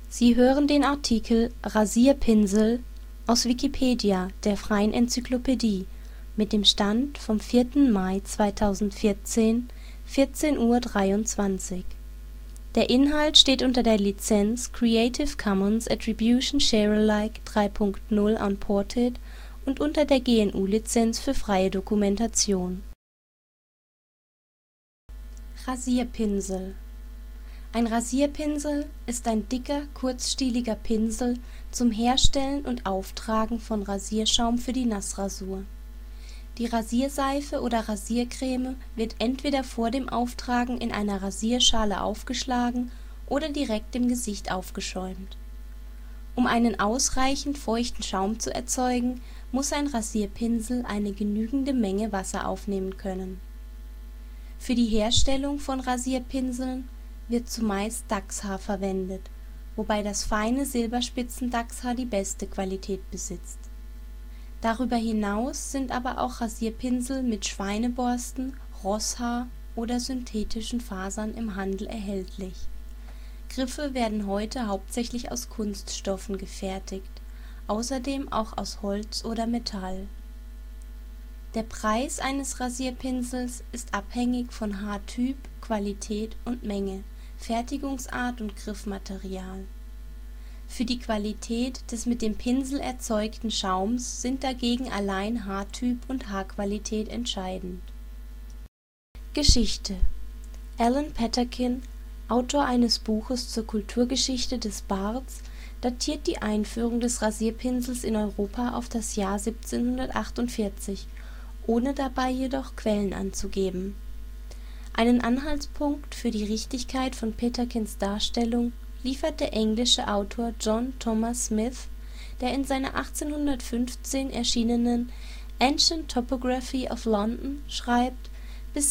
Sie hören den Artikel Rasierpinsel, aus Wikipedia, der freien Enzyklopädie. Mit dem Stand vom 4. Mai 2014, 14:23 Uhr. Der Inhalt steht unter der Lizenz Creative Commons Attribution Share Alike 3 Punkt 0 Unported und unter der GNU-Lizenz für freie Dokumentation. Rasierpinsel. Ein Rasierpinsel ist ein dicker, kurzstieliger Pinsel zum Herstellen und Auftragen von Rasierschaum für die Nassrasur. Die Rasierseife oder Rasiercreme wird entweder vor dem Auftragen in einer Rasierschale aufgeschlagen oder direkt im Gesicht aufgeschäumt. Um einen ausreichend feuchten Schaum zu erzeugen, muss ein Rasierpinsel eine genügende Menge Wasser aufnehmen können. Für die Herstellung von Rasierpinseln wird zumeist Dachshaar verwendet, wobei das feine Silberspitzen-Dachshaar die beste Qualität besitzt. Darüber hinaus sind aber auch Rasierpinsel mit Schweineborsten, Rosshaar oder synthetischen Fasern im Handel erhältlich. Griffe werden heute hauptsächlich aus Kunststoffen gefertigt, außerdem auch aus Holz oder Metall. Der Preis eines Rasierpinsels ist abhängig von Haartyp, Qualität und Menge, Fertigungsart und Griffmaterial. Für die Qualität des mit dem Pinsel erzeugten Schaums sind dagegen allein Haartyp und Haarqualität entscheidend. Geschichte. Alan Peterkin, Autor eines Buches zur Kulturgeschichte des Barts, datiert die Einführung des Rasierpinsels in Europa auf das Jahr 1748, ohne dabei jedoch Quellen anzugeben. Einen Anhaltspunkt für die Richtigkeit von Peterkins Darstellung liefert der englische Autor John Thomas Smith, der in seiner 1815 erschienenen Ancient Topography of London schreibt, bis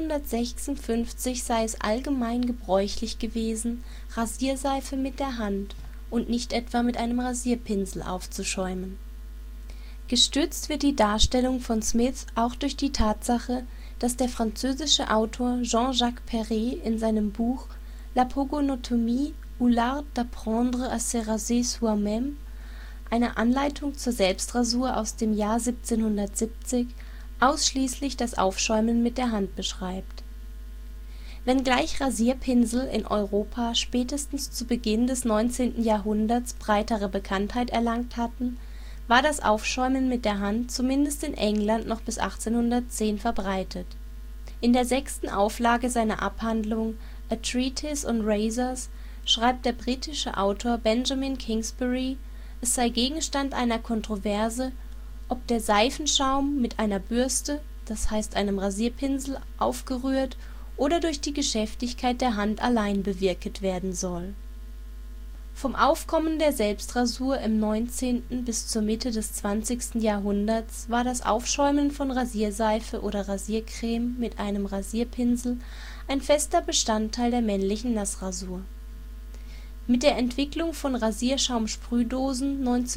1756 sei es allgemein gebräuchlich gewesen, Rasierseife mit der Hand und nicht etwa mit einem Rasierpinsel aufzuschäumen. Gestützt wird die Darstellung von Smith auch durch die Tatsache, dass der französische Autor Jean-Jacques Perret in seinem Buch La Pogonotomie ou l'art d'apprendre à se raser soi-même, eine Anleitung zur Selbstrasur aus dem Jahr 1770, ausschließlich das Aufschäumen mit der Hand beschreibt. Wenngleich Rasierpinsel in Europa spätestens zu Beginn des 19. Jahrhunderts breitere Bekanntheit erlangt hatten, war das Aufschäumen mit der Hand zumindest in England noch bis 1810 verbreitet. In der 6. Auflage seiner Abhandlung A Treatise on Razors schreibt der britische Autor Benjamin Kingsbury, es sei Gegenstand einer Kontroverse, ob der Seifenschaum mit einer Bürste, das heißt einem Rasierpinsel, aufgerührt oder durch die Geschäftigkeit der Hand allein bewirket werden soll. Vom Aufkommen der Selbstrasur im 19. bis zur Mitte des 20. Jahrhunderts war das Aufschäumen von Rasierseife oder Rasiercreme mit einem Rasierpinsel ein fester Bestandteil der männlichen Nassrasur. Mit der Entwicklung von Rasierschaumsprühdosen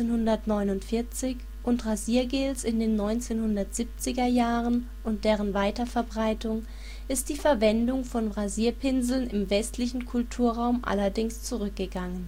1949 und Rasiergels in den 1970er Jahren und deren Weiterverbreitung ist die Verwendung von Rasierpinseln im westlichen Kulturraum allerdings zurückgegangen.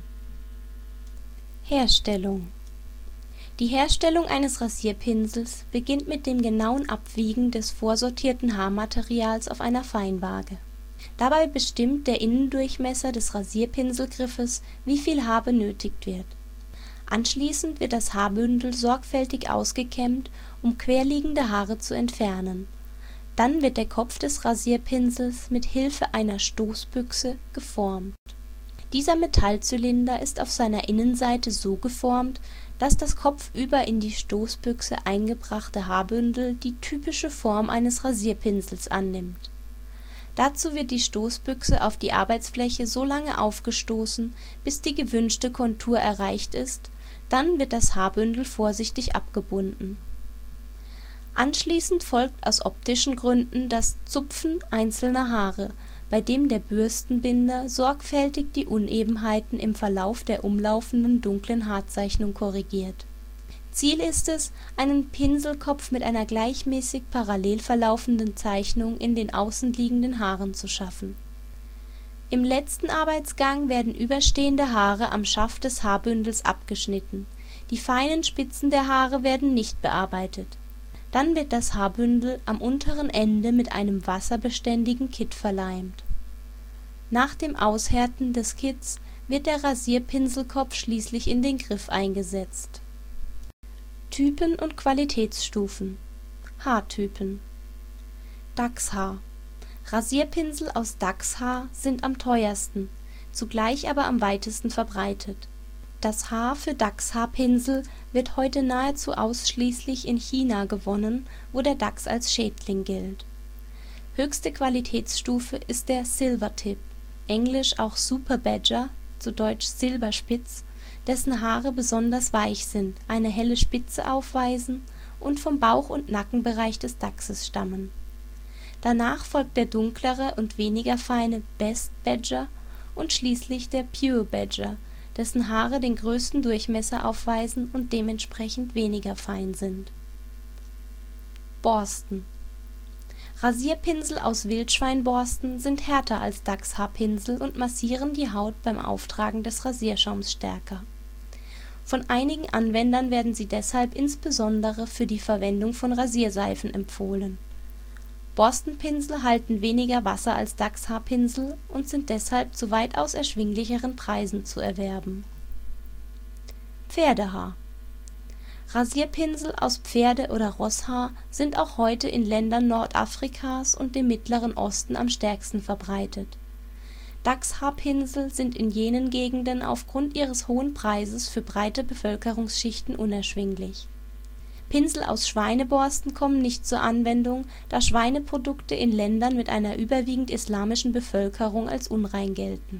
Herstellung. Die Herstellung eines Rasierpinsels beginnt mit dem genauen Abwiegen des vorsortierten Haarmaterials auf einer Feinwaage. Dabei bestimmt der Innendurchmesser des Rasierpinselgriffes, wie viel Haar benötigt wird. Anschließend wird das Haarbündel sorgfältig ausgekämmt, um querliegende Haare zu entfernen. Dann wird der Kopf des Rasierpinsels mit Hilfe einer Stoßbüchse geformt. Dieser Metallzylinder ist auf seiner Innenseite so geformt, dass das kopfüber in die Stoßbüchse eingebrachte Haarbündel die typische Form eines Rasierpinsels annimmt. Dazu wird die Stoßbüchse auf die Arbeitsfläche so lange aufgestoßen, bis die gewünschte Kontur erreicht ist, dann wird das Haarbündel vorsichtig abgebunden. Anschließend folgt aus optischen Gründen das Zupfen einzelner Haare, bei dem der Bürstenbinder sorgfältig die Unebenheiten im Verlauf der umlaufenden dunklen Haarzeichnung korrigiert. Ziel ist es, einen Pinselkopf mit einer gleichmäßig parallel verlaufenden Zeichnung in den außenliegenden Haaren zu schaffen. Im letzten Arbeitsgang werden überstehende Haare am Schaft des Haarbündels abgeschnitten. Die feinen Spitzen der Haare werden nicht bearbeitet. Dann wird das Haarbündel am unteren Ende mit einem wasserbeständigen Kitt verleimt. Nach dem Aushärten des Kitts wird der Rasierpinselkopf schließlich in den Griff eingesetzt. Typen und Qualitätsstufen. Haartypen. Dachshaar. Rasierpinsel aus Dachshaar sind am teuersten, zugleich aber am weitesten verbreitet. Das Haar für Dachshaarpinsel wird heute nahezu ausschließlich in China gewonnen, wo der Dachs als Schädling gilt. Höchste Qualitätsstufe ist der Silvertip, englisch auch Super Badger, zu deutsch Silberspitz, dessen Haare besonders weich sind, eine helle Spitze aufweisen und vom Bauch- und Nackenbereich des Dachses stammen. Danach folgt der dunklere und weniger feine Best Badger und schließlich der Pure Badger, dessen Haare den größten Durchmesser aufweisen und dementsprechend weniger fein sind. Borsten. Rasierpinsel aus Wildschweinborsten sind härter als Dachshaarpinsel und massieren die Haut beim Auftragen des Rasierschaums stärker. Von einigen Anwendern werden sie deshalb insbesondere für die Verwendung von Rasierseifen empfohlen. Borstenpinsel halten weniger Wasser als Dachshaarpinsel und sind deshalb zu weitaus erschwinglicheren Preisen zu erwerben. Pferdehaar. Rasierpinsel aus Pferde- oder Rosshaar sind auch heute in Ländern Nordafrikas und dem Mittleren Osten am stärksten verbreitet. Dachshaarpinsel sind in jenen Gegenden aufgrund ihres hohen Preises für breite Bevölkerungsschichten unerschwinglich. Pinsel aus Schweineborsten kommen nicht zur Anwendung, da Schweineprodukte in Ländern mit einer überwiegend islamischen Bevölkerung als unrein gelten.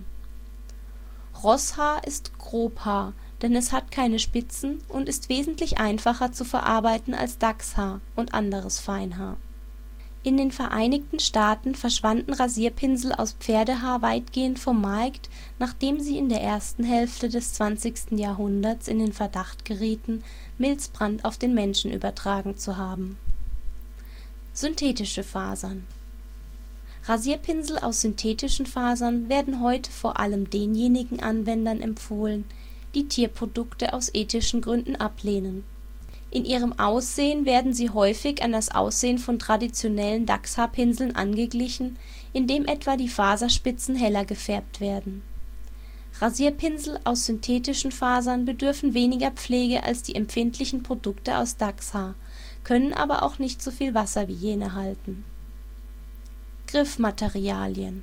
Rosshaar ist Grobhaar, denn es hat keine Spitzen und ist wesentlich einfacher zu verarbeiten als Dachshaar und anderes Feinhaar. In den Vereinigten Staaten verschwanden Rasierpinsel aus Pferdehaar weitgehend vom Markt, nachdem sie in der ersten Hälfte des 20. Jahrhunderts in den Verdacht gerieten, Milzbrand auf den Menschen übertragen zu haben. Synthetische Fasern. Rasierpinsel aus synthetischen Fasern werden heute vor allem denjenigen Anwendern empfohlen, die Tierprodukte aus ethischen Gründen ablehnen. In ihrem Aussehen werden sie häufig an das Aussehen von traditionellen Dachshaarpinseln angeglichen, indem etwa die Faserspitzen heller gefärbt werden. Rasierpinsel aus synthetischen Fasern bedürfen weniger Pflege als die empfindlichen Produkte aus Dachshaar, können aber auch nicht so viel Wasser wie jene halten. Griffmaterialien.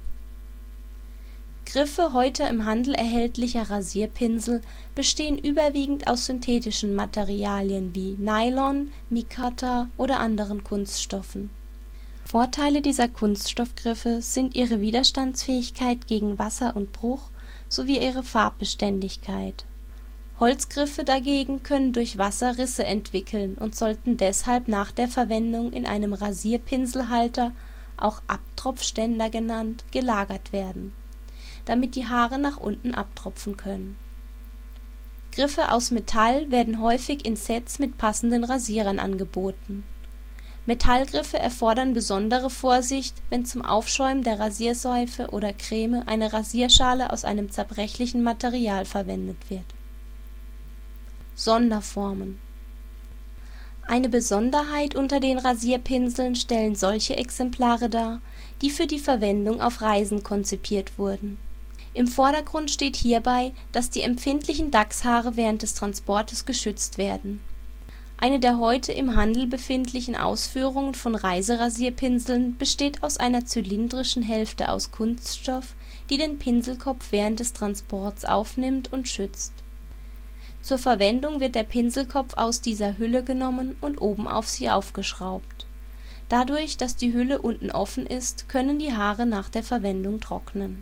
Griffe heute im Handel erhältlicher Rasierpinsel bestehen überwiegend aus synthetischen Materialien wie Nylon, Micarta oder anderen Kunststoffen. Vorteile dieser Kunststoffgriffe sind ihre Widerstandsfähigkeit gegen Wasser und Bruch sowie ihre Farbbeständigkeit. Holzgriffe dagegen können durch Wasser Risse entwickeln und sollten deshalb nach der Verwendung in einem Rasierpinselhalter, auch Abtropfständer genannt, gelagert werden, damit die Haare nach unten abtropfen können. Griffe aus Metall werden häufig in Sets mit passenden Rasierern angeboten. Metallgriffe erfordern besondere Vorsicht, wenn zum Aufschäumen der Rasierseife oder Creme eine Rasierschale aus einem zerbrechlichen Material verwendet wird. Sonderformen. Eine Besonderheit unter den Rasierpinseln stellen solche Exemplare dar, die für die Verwendung auf Reisen konzipiert wurden. Im Vordergrund steht hierbei, dass die empfindlichen Dachshaare während des Transportes geschützt werden. Eine der heute im Handel befindlichen Ausführungen von Reiserasierpinseln besteht aus einer zylindrischen Hälfte aus Kunststoff, die den Pinselkopf während des Transports aufnimmt und schützt. Zur Verwendung wird der Pinselkopf aus dieser Hülle genommen und oben auf sie aufgeschraubt. Dadurch, dass die Hülle unten offen ist, können die Haare nach der Verwendung trocknen.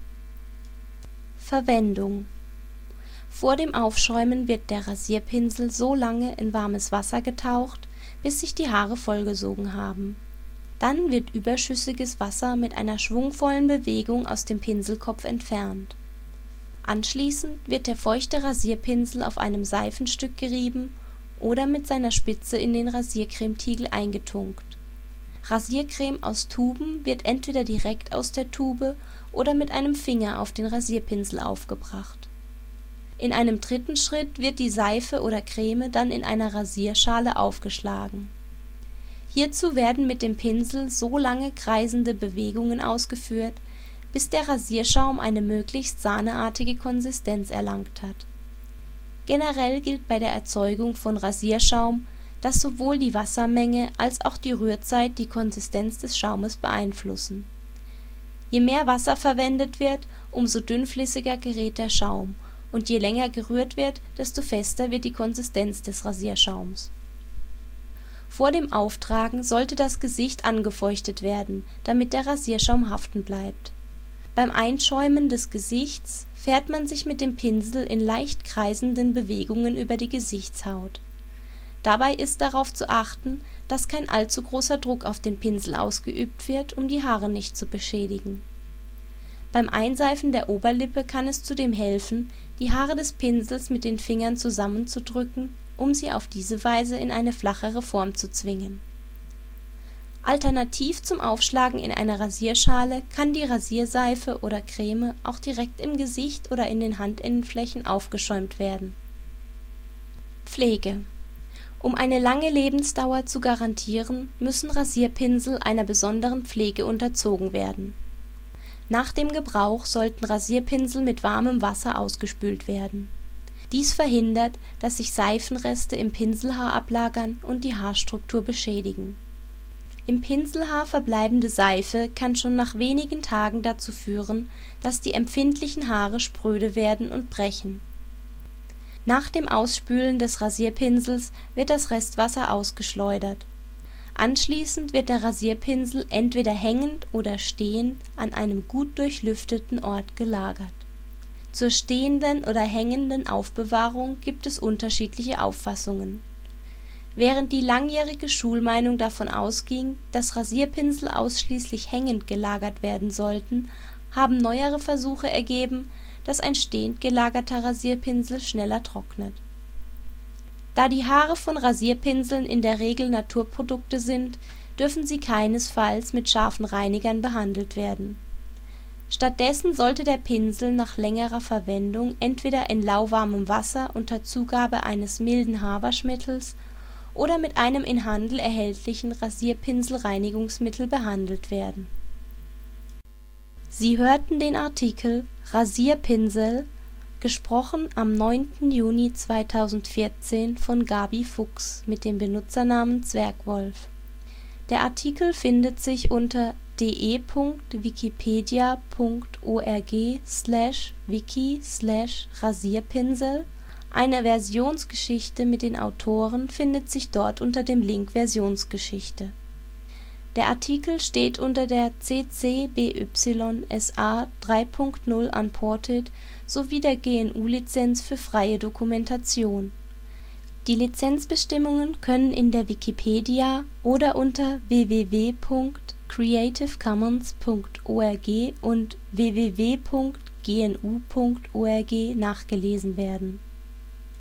Verwendung. Vor dem Aufschäumen wird der Rasierpinsel so lange in warmes Wasser getaucht, bis sich die Haare vollgesogen haben. Dann wird überschüssiges Wasser mit einer schwungvollen Bewegung aus dem Pinselkopf entfernt. Anschließend wird der feuchte Rasierpinsel auf einem Seifenstück gerieben oder mit seiner Spitze in den Rasiercremetiegel eingetunkt. Rasiercreme aus Tuben wird entweder direkt aus der Tube oder mit einem Finger auf den Rasierpinsel aufgebracht. In einem dritten Schritt wird die Seife oder Creme dann in einer Rasierschale aufgeschlagen. Hierzu werden mit dem Pinsel so lange kreisende Bewegungen ausgeführt, bis der Rasierschaum eine möglichst sahneartige Konsistenz erlangt hat. Generell gilt bei der Erzeugung von Rasierschaum, dass sowohl die Wassermenge als auch die Rührzeit die Konsistenz des Schaumes beeinflussen. Je mehr Wasser verwendet wird, umso dünnflüssiger gerät der Schaum, und je länger gerührt wird, desto fester wird die Konsistenz des Rasierschaums. Vor dem Auftragen sollte das Gesicht angefeuchtet werden, damit der Rasierschaum haften bleibt. Beim Einschäumen des Gesichts fährt man sich mit dem Pinsel in leicht kreisenden Bewegungen über die Gesichtshaut. Dabei ist darauf zu achten, dass kein allzu großer Druck auf den Pinsel ausgeübt wird, um die Haare nicht zu beschädigen. Beim Einseifen der Oberlippe kann es zudem helfen, die Haare des Pinsels mit den Fingern zusammenzudrücken, um sie auf diese Weise in eine flachere Form zu zwingen. Alternativ zum Aufschlagen in einer Rasierschale kann die Rasierseife oder Creme auch direkt im Gesicht oder in den Handinnenflächen aufgeschäumt werden. Pflege: Um eine lange Lebensdauer zu garantieren, müssen Rasierpinsel einer besonderen Pflege unterzogen werden. Nach dem Gebrauch sollten Rasierpinsel mit warmem Wasser ausgespült werden. Dies verhindert, dass sich Seifenreste im Pinselhaar ablagern und die Haarstruktur beschädigen. Im Pinselhaar verbleibende Seife kann schon nach wenigen Tagen dazu führen, dass die empfindlichen Haare spröde werden und brechen. Nach dem Ausspülen des Rasierpinsels wird das Restwasser ausgeschleudert. Anschließend wird der Rasierpinsel entweder hängend oder stehend an einem gut durchlüfteten Ort gelagert. Zur stehenden oder hängenden Aufbewahrung gibt es unterschiedliche Auffassungen. Während die langjährige Schulmeinung davon ausging, dass Rasierpinsel ausschließlich hängend gelagert werden sollten, haben neuere Versuche ergeben, dass ein stehend gelagerter Rasierpinsel schneller trocknet. Da die Haare von Rasierpinseln in der Regel Naturprodukte sind, dürfen sie keinesfalls mit scharfen Reinigern behandelt werden. Stattdessen sollte der Pinsel nach längerer Verwendung entweder in lauwarmem Wasser unter Zugabe eines milden Haarwaschmittels oder mit einem im Handel erhältlichen Rasierpinselreinigungsmittel behandelt werden. Sie hörten den Artikel Rasierpinsel, gesprochen am 9. Juni 2014 von Gabi Fuchs mit dem Benutzernamen Zwergwolf. Der Artikel findet sich unter de.wikipedia.org/wiki/Rasierpinsel. Eine Versionsgeschichte mit den Autoren findet sich dort unter dem Link Versionsgeschichte. Der Artikel steht unter der CC BY SA 3.0 Unported sowie der GNU-Lizenz für freie Dokumentation. Die Lizenzbestimmungen können in der Wikipedia oder unter www.creativecommons.org und www.gnu.org nachgelesen werden